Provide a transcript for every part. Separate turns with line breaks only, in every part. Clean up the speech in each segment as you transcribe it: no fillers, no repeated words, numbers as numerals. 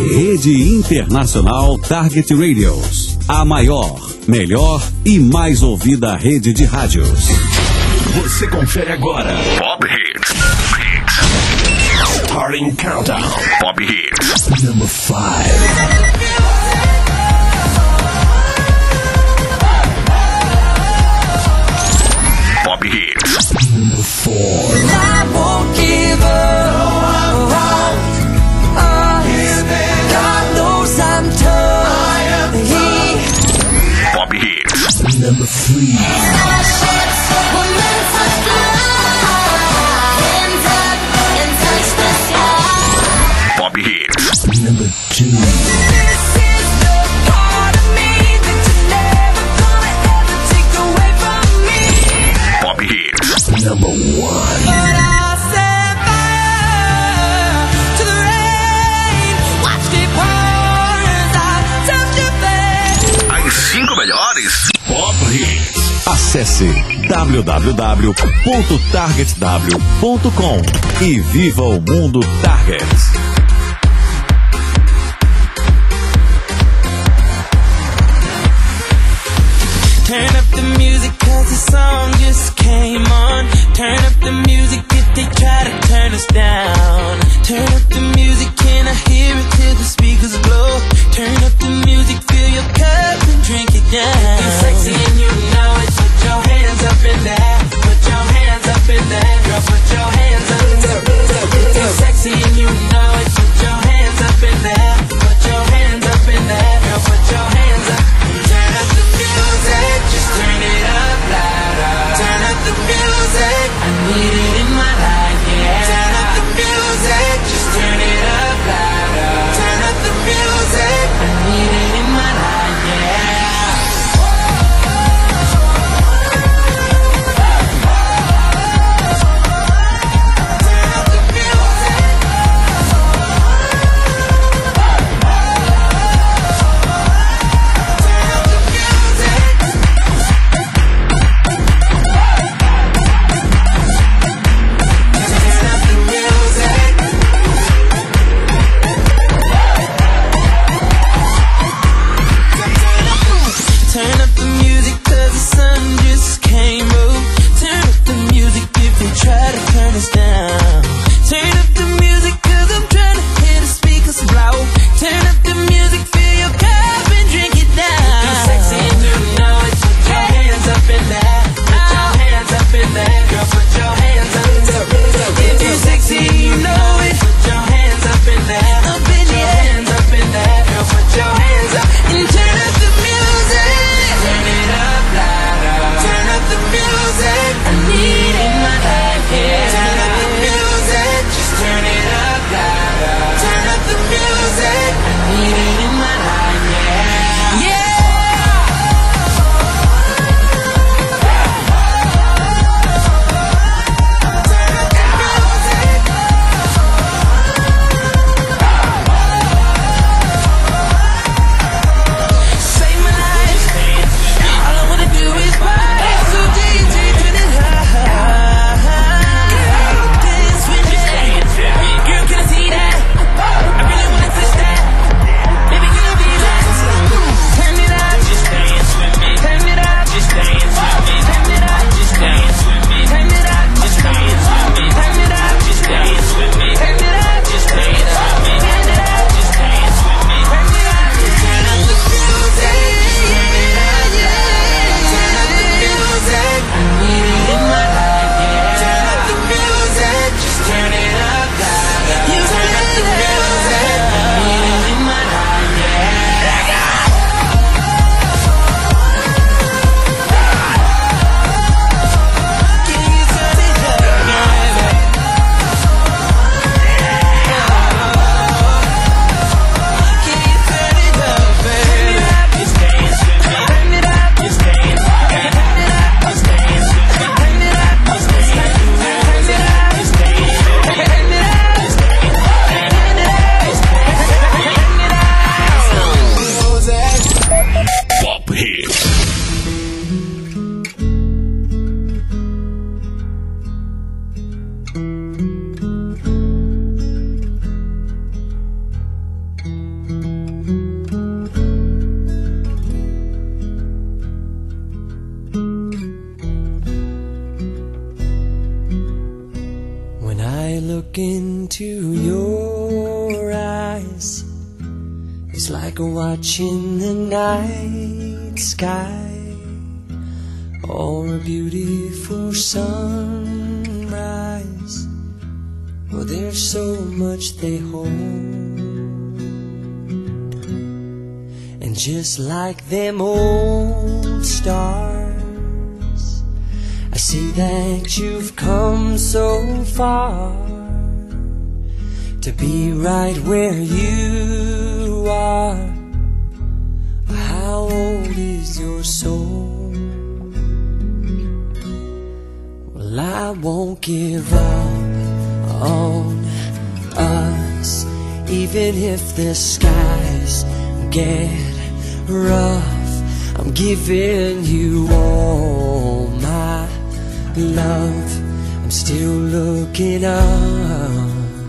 Rede Internacional Target Radios. A maior, melhor e mais ouvida rede de rádios.
Você confere agora.
Pop Hits.
Starting Countdown.
Pop Hits.
Number 5.
Pop Hits.
Number 4.
I won't give up. God knows I'm tough.
Pop Hits.
Number 3.
Pop Hits.
Number 2.
Pop Hits.
Number 1.
As 5 melhores.
Pop Hits.
Acesse www.targetw.com e viva o mundo Target.
Turn up the music cause the song just came on. Turn up the music if they try to turn us down. Turn up the music, can I hear it till the speakers blow? Turn up the music, fill your cup and drink it down. You're sexy and you know it, put your hands up in there. Put your hands up in there, girl, put your hands up in there. You're sexy and you know it, put your hands up in there. Put your hands up in there, girl, put your hands up. Turn up the music, just turn it up louder. Turn up the music, I need it in my
I look into your eyes, it's like watching the night sky or a beautiful sunrise. Well, there's so much they hold, and just like them old stars, I see that you've come so far to be right where you are. How old is your soul? Well, I won't give up on us, even if the skies get rough. I'm giving you all my love. I'm still looking up,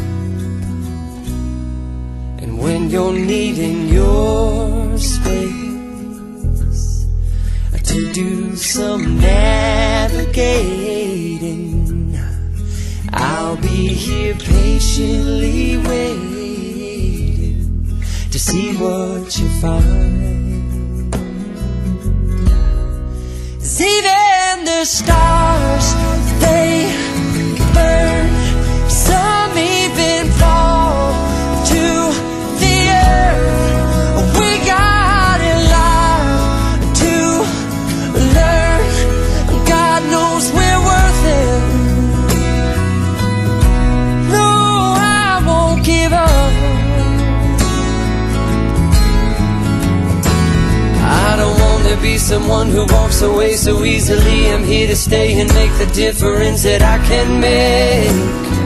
and when you're needing your space to do some navigating, I'll be here patiently waiting to see what you find. 'Cause even the stars, they burn, some even fall to the earth. We got a lot to learn. God knows we're worth it. No, I won't give up. I don't want to be someone who walks away so easily. I'm here to stay and make the difference that I can make.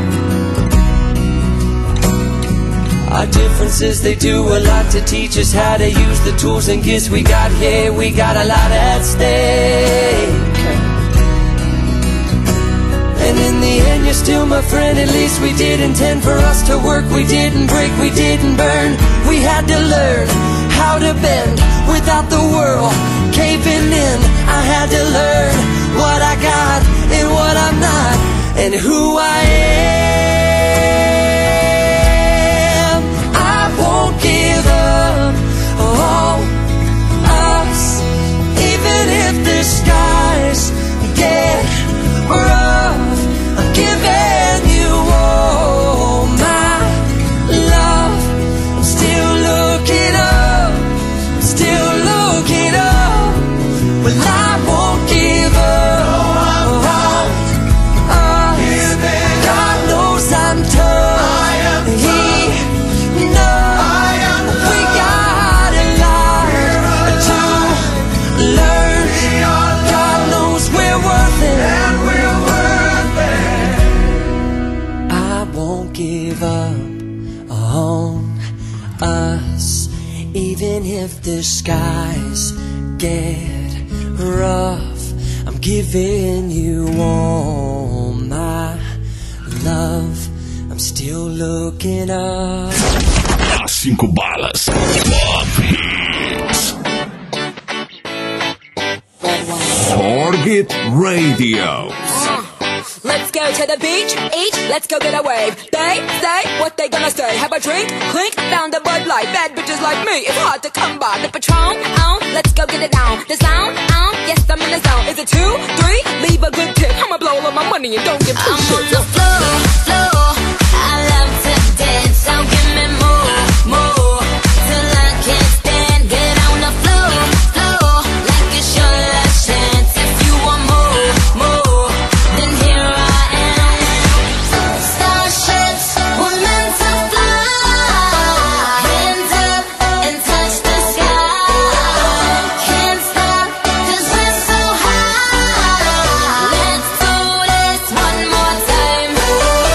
Our differences, they do a lot to teach us how to use the tools and gifts we got here. We got a lot at stake, and in the end you're still my friend. At least we did intend for us to work. We didn't break, we didn't burn. We had to learn how to bend without the world caving in. I had to learn what I got and what I'm not, and who I am. I won't give up on us, even if the skies get rough. I'm giving you all my love. I'm still looking up, still looking up. Well, I won't give up on us. God knows I'm tough. He knows we got a lot to learn. God knows we're worth it. I won't give up on us, even if the skies get rough. I'm giving you all my love. I'm still looking up.
As 5 balas. Pop Hits. Target Radio.
Let's go to the beach, eat, let's go get a wave. They say what they gonna say. Have a drink, clink, found a Bud Light. Bad bitches like me, it's hard to come by. The Patron, let's go get it down. The sound, yes, I'm in the zone. Is it 2, 3? Leave a good tip. I'ma blow all of my money and don't give two shits. I'm on the floor, floor. I love to dance, so give me more, more. Till I can't stand, get on the floor, floor. Like it's your last chance. If you want more, more, then here I am. Starships were meant to fly. Hands up and touch the sky. Can't stop 'cause we're so high. Let's do this one more time.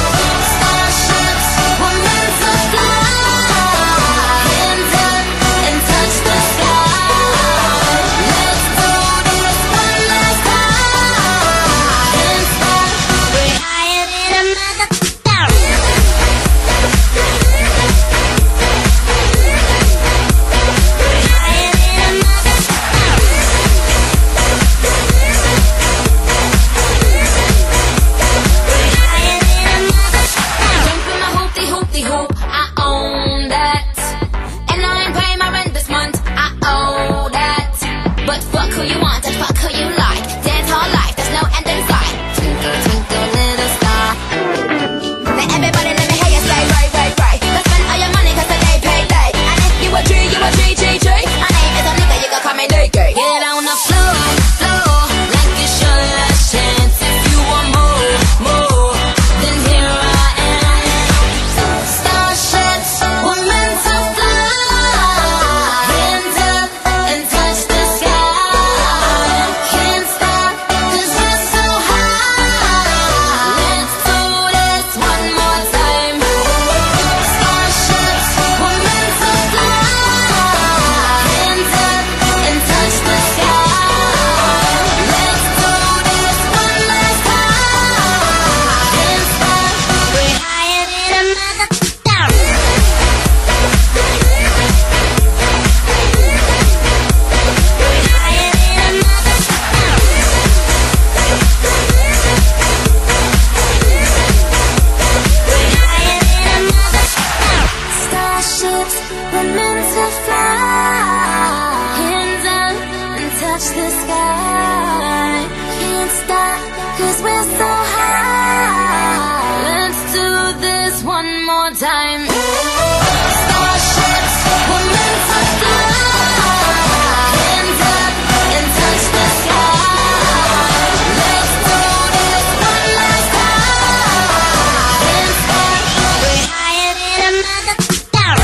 more time. Starships were meant to fly. Hands up and touch the sky. Let's do this one last time. Hands up, we're higher than a mother.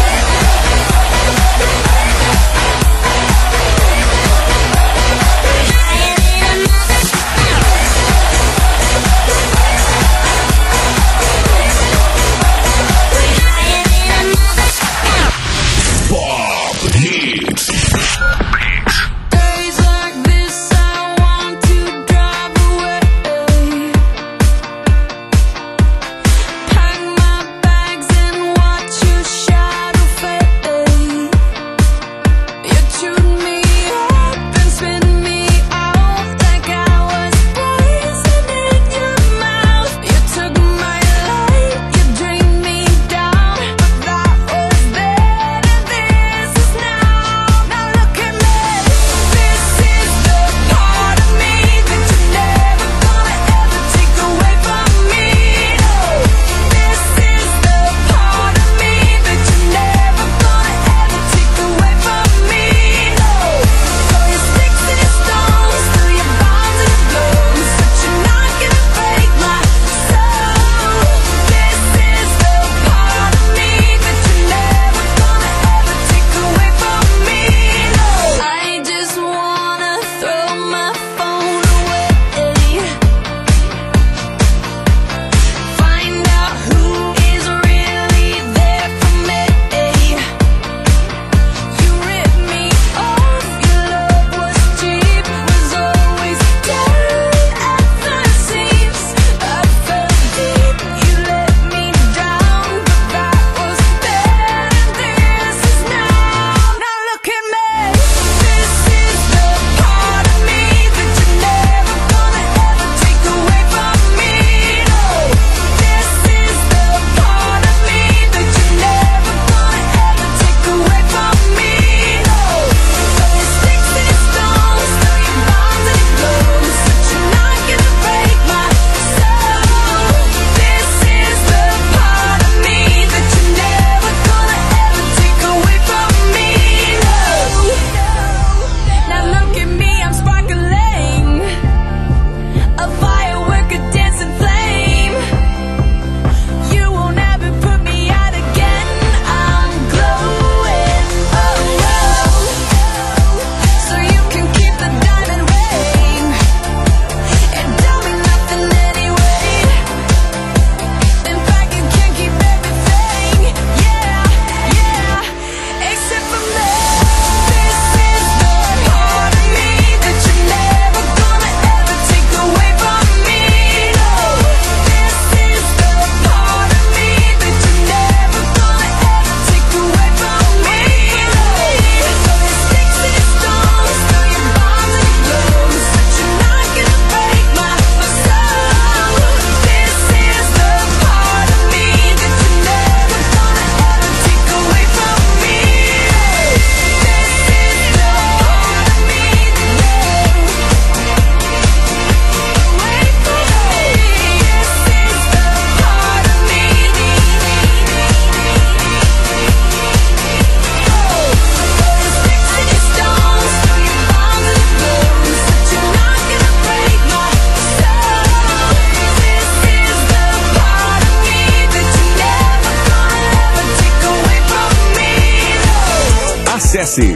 Acesse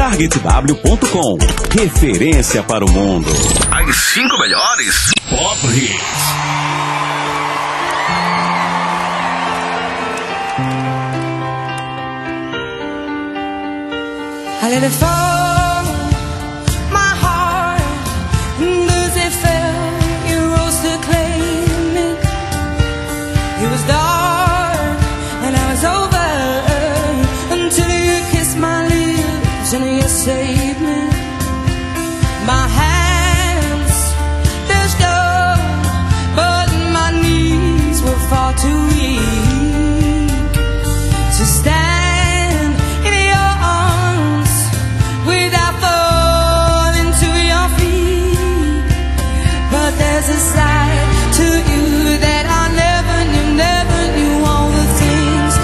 targetw.com. Referência para o mundo.
As 5 melhores
Pop Hits.
I let it fall, my heart, as it fell, you rose to claim it. It was dark and I was over until you kissed my lips and you saved me. My hands, they're stone, but my knees were far too weak to stand. There's a side to you that I never knew all the things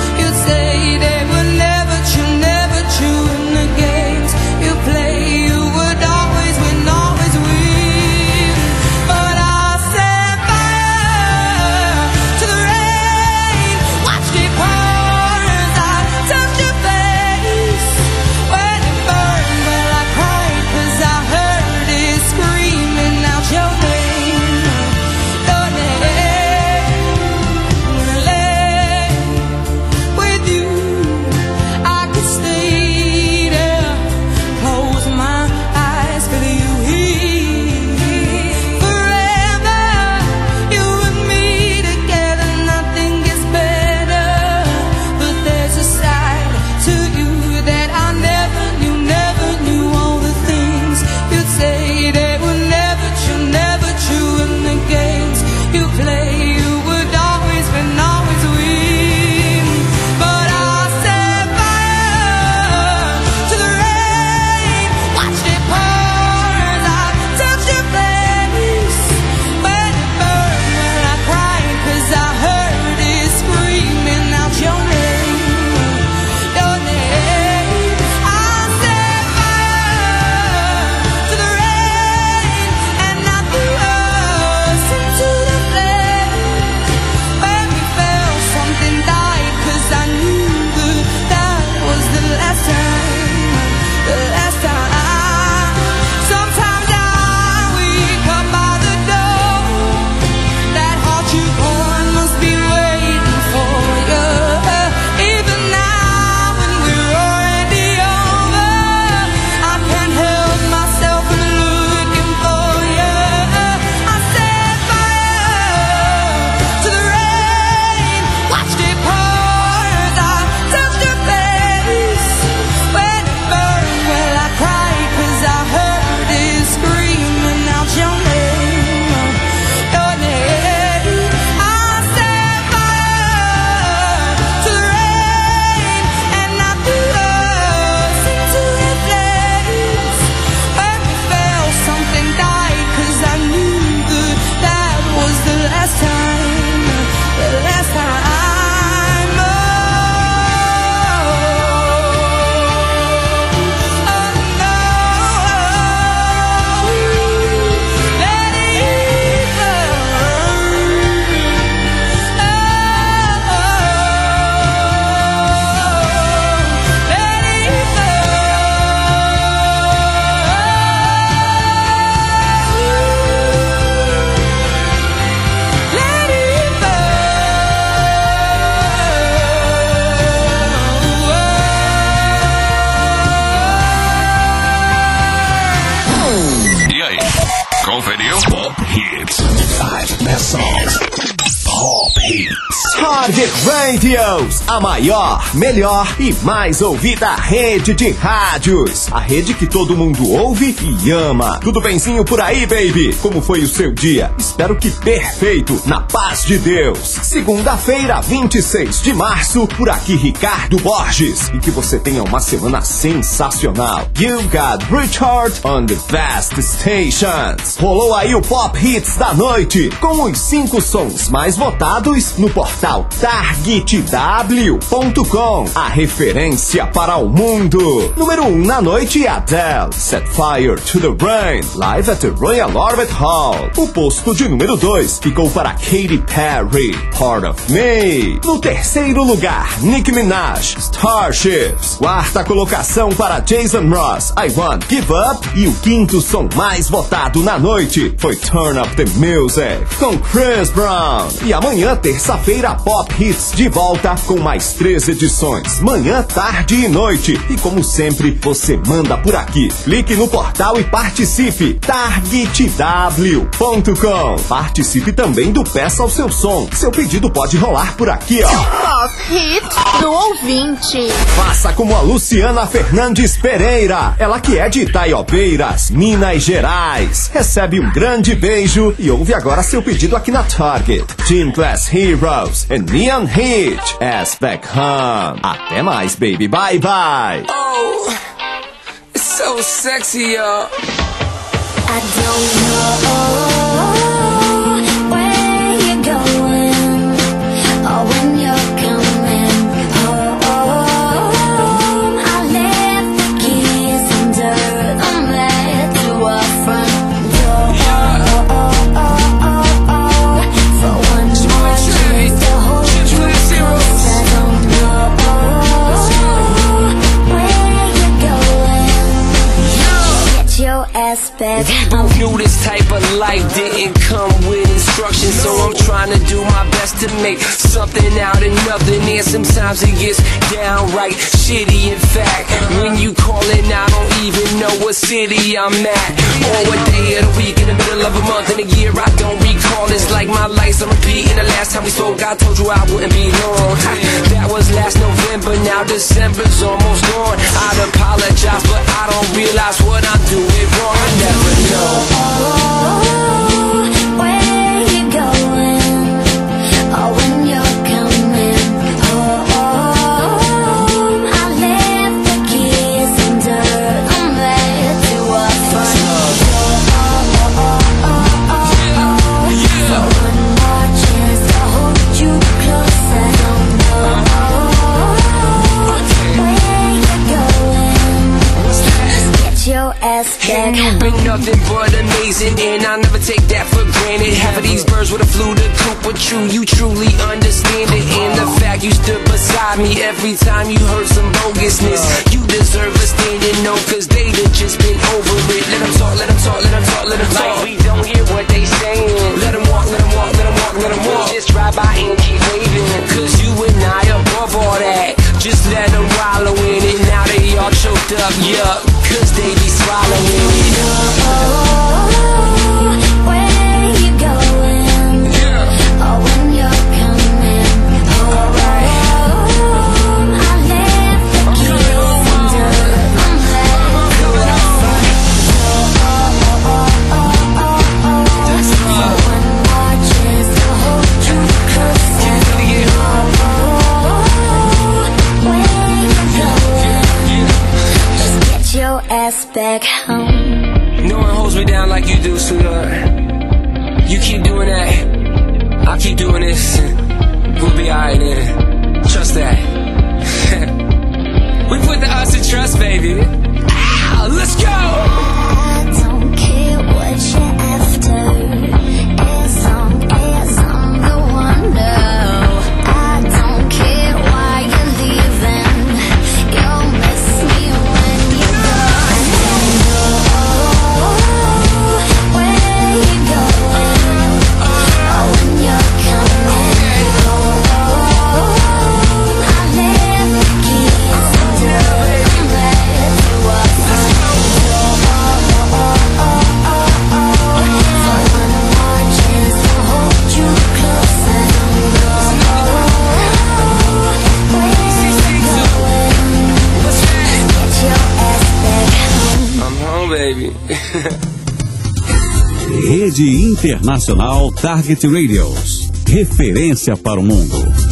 Radios, a maior, melhor e mais ouvida rede de rádios. A rede que todo mundo ouve e ama. Tudo benzinho por aí, baby? Como foi o seu dia? Espero que perfeito, na paz de Deus. Segunda-feira, 26 de março, por aqui Ricardo Borges. E que você tenha uma semana sensacional. You got Richard on the best stations. Rolou aí o Pop Hits da noite, com os 5 sons mais votados no portal targetw.com, a referência para o mundo. Número 1 na noite, Adele, Set Fire to the Rain, live at the Royal Albert Hall. O posto de número 2 ficou para Katy Perry, Part of Me. No terceiro lugar, Nicki Minaj, Starships. Quarta colocação para Jason Mraz, I Won't Give Up. E o quinto som mais votado na noite foi Turn Up the Music, com Chris Brown. E amanhã, terça-feira, Pop Hits de volta com mais 3 edições, manhã, tarde e noite. E como sempre, você manda por aqui. Clique no portal e participe. targetw.com. Participe também do Peça ao Seu Som. Seu pedido pode rolar por aqui, ó.
Pop Hits do ouvinte.
Faça como a Luciana Fernandes Pereira, ela que é de Itaiobeiras, Minas Gerais. Recebe um grande beijo e ouve agora seu pedido aqui na Target. Gym Class Heroes and Neon Heat as Back Home. Até mais, baby. Bye, bye.
Oh, it's so sexy, y'all.
I don't know where you're going or when you're coming home. I left the keys under the mat to our front door. For one more chance to hold you close. I don't know where you're going. Get your ass back.
Knew this type of life didn't come with instructions, so I'm trying to do my best to make something out of nothing. And sometimes it gets downright shitty. In fact, when you callin', I don't even know what city I'm at or what day of the week, in the middle of a month, in a year I don't recall. It's like my life's on repeat. And the last time we spoke, I told you I wouldn't be long. That was last November, now December's almost gone. I'd apologize, but I don't realize what I'm doing wrong. I never know
where you're going or when you're coming home. I left the keys under the mat to our front door. For one more chance to hold you close. I don't know where you're going. Get your ass back.
You've been nothing but amazing, and I never take that for granted. Half of these birds would have flew the coop with you truly understand it. And the fact you stood beside me every time you heard some bogusness. You deserve a standing no, cause they done just been over it. Let them talk, let them talk, let them talk, let them talk. Like we don't hear what they saying. Let them walk, let them walk, let them walk, let them walk. Just drive by and keep waving, cause you and I above all that. Just let them wallow in it. Now they all choked up, yup, cause they be swallowing it.
Where you going or when you're coming home. I left the keys under the mat to our front door. For one more chance to hold you close. I don't know where you're going. Just get your ass back home.
No one holds me down like you do, sweetheart. You keep doing that, I'll keep doing this. We'll be alright then. Trust that. We put the us in trust, baby. Ow, let's go!
I don't care what you're after. As long as I'm the one, no. I don't care why you're leaving. You'll miss me when you go. I don't know where you're going or when you're coming home.
baby.
Rede Internacional Target Radios. Referência para o mundo.